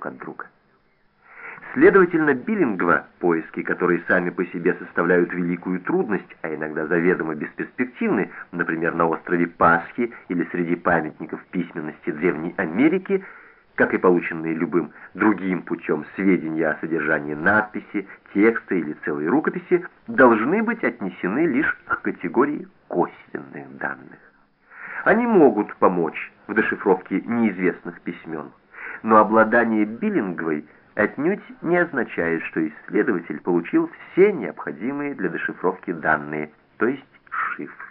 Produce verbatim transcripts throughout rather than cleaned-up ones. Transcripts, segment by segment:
от друга. Следовательно, билингва поиски, которые сами по себе составляют великую трудность, а иногда заведомо бесперспективны, например, на острове Пасхи или среди памятников письменности Древней Америки, как и полученные любым другим путем сведения о содержании надписи, текста или целой рукописи, должны быть отнесены лишь к категории косвенных данных. Они могут помочь в дешифровке неизвестных письмен, но обладание билингвой отнюдь не означает, что исследователь получил все необходимые для дешифровки данные, то есть шифр.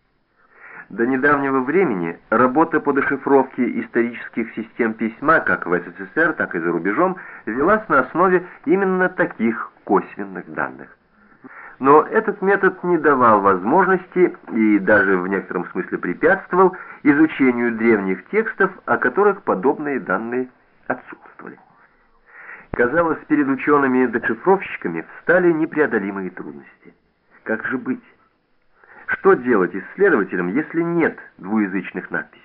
До недавнего времени работа по дешифровке исторических систем письма, как в СССР, так и за рубежом, велась на основе именно таких косвенных данных. Но этот метод не давал возможности и даже в некотором смысле препятствовал изучению древних текстов, о которых подобные данные отсутствовали. Казалось, перед учеными-дешифровщиками встали непреодолимые трудности. Как же быть? Что делать исследователям, если нет двуязычных надписей?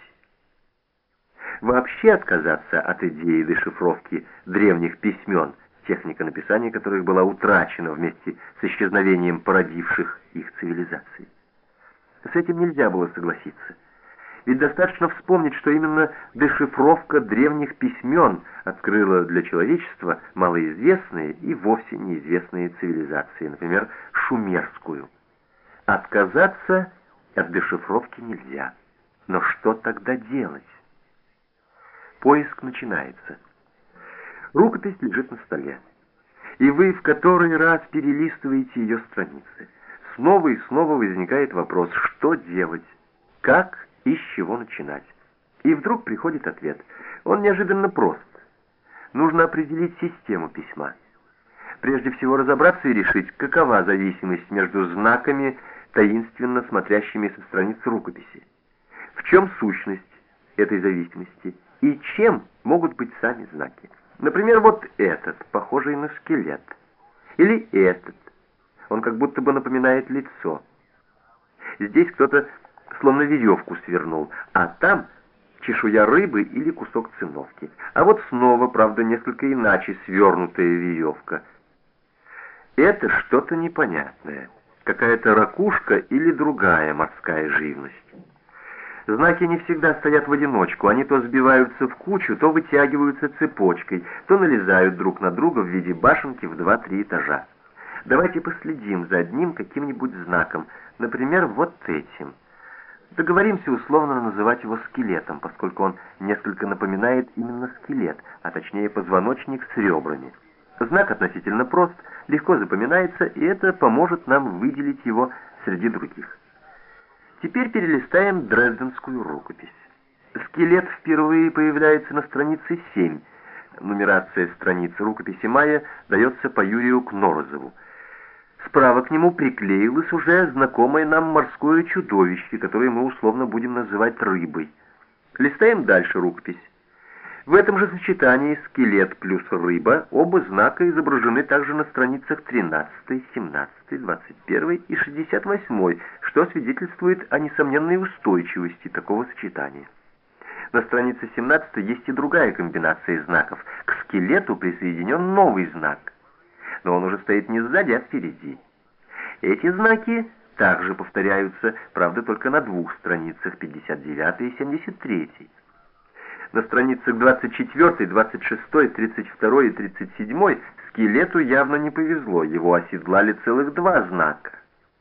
Вообще отказаться от идеи дешифровки древних письмен, техника написания которых была утрачена вместе с исчезновением породивших их цивилизаций. С этим нельзя было согласиться. Ведь достаточно вспомнить, что именно дешифровка древних письмен открыла для человечества малоизвестные и вовсе неизвестные цивилизации, например, шумерскую. Отказаться от дешифровки нельзя. Но что тогда делать? Поиск начинается. Рукопись лежит на столе, и вы в который раз перелистываете ее страницы. Снова и снова возникает вопрос, что делать, как и с чего начинать. И вдруг приходит ответ. Он неожиданно прост. Нужно определить систему письма. Прежде всего разобраться и решить, какова зависимость между знаками, таинственно смотрящими со страниц рукописи. В чем сущность этой зависимости и чем могут быть сами знаки. Например, вот этот, похожий на скелет. Или этот. Он как будто бы напоминает лицо. Здесь кто-то словно веревку свернул, а там чешуя рыбы или кусок циновки. А вот снова, правда, несколько иначе свернутая веревка. Это что-то непонятное. Какая-то ракушка или другая морская живность. Знаки не всегда стоят в одиночку, они то сбиваются в кучу, то вытягиваются цепочкой, то налезают друг на друга в виде башенки в два-три этажа. Давайте последим за одним каким-нибудь знаком, например, вот этим. Договоримся условно называть его скелетом, поскольку он несколько напоминает именно скелет, а точнее позвоночник с ребрами. Знак относительно прост, легко запоминается, и это поможет нам выделить его среди других. Теперь перелистаем дрезденскую рукопись. Скелет впервые появляется на странице семь. Нумерация страниц рукописи Майя дается по Юрию Кнорозову. Справа к нему приклеилось уже знакомое нам морское чудовище, которое мы условно будем называть рыбой. Листаем дальше рукопись. В этом же сочетании скелет плюс рыба, оба знака изображены также на страницах тринадцатой, семнадцатой, двадцать первой и шестьдесят восьмой, что свидетельствует о несомненной устойчивости такого сочетания. На странице семнадцатой есть и другая комбинация знаков. К скелету присоединен новый знак, но он уже стоит не сзади, а впереди. Эти знаки также повторяются, правда, только на двух страницах, пятьдесят девятой и семьдесят третьей. На страницах двадцать четвёртой, двадцать шестой, тридцать второй и тридцать седьмой скелету явно не повезло, его оседлали целых два знака.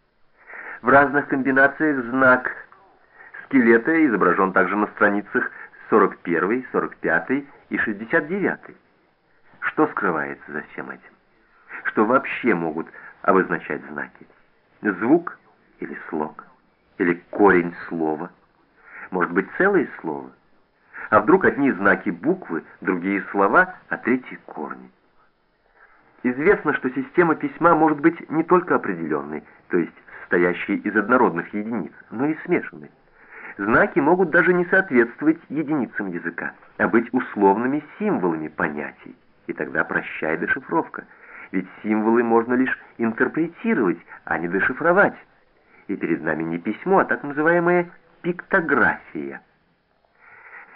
В разных комбинациях знак скелета изображен также на страницах сорок первой, сорок пятой и шестьдесят девятой. Что скрывается за всем этим? Что вообще могут обозначать знаки? Звук или слог? Или корень слова? Может быть, целое слово? А вдруг одни знаки буквы, другие слова, а третьи корни? Известно, что система письма может быть не только определенной, то есть состоящей из однородных единиц, но и смешанной. Знаки могут даже не соответствовать единицам языка, а быть условными символами понятий. И тогда прощай дешифровка. Ведь символы можно лишь интерпретировать, а не дешифровать. И перед нами не письмо, а так называемая пиктография.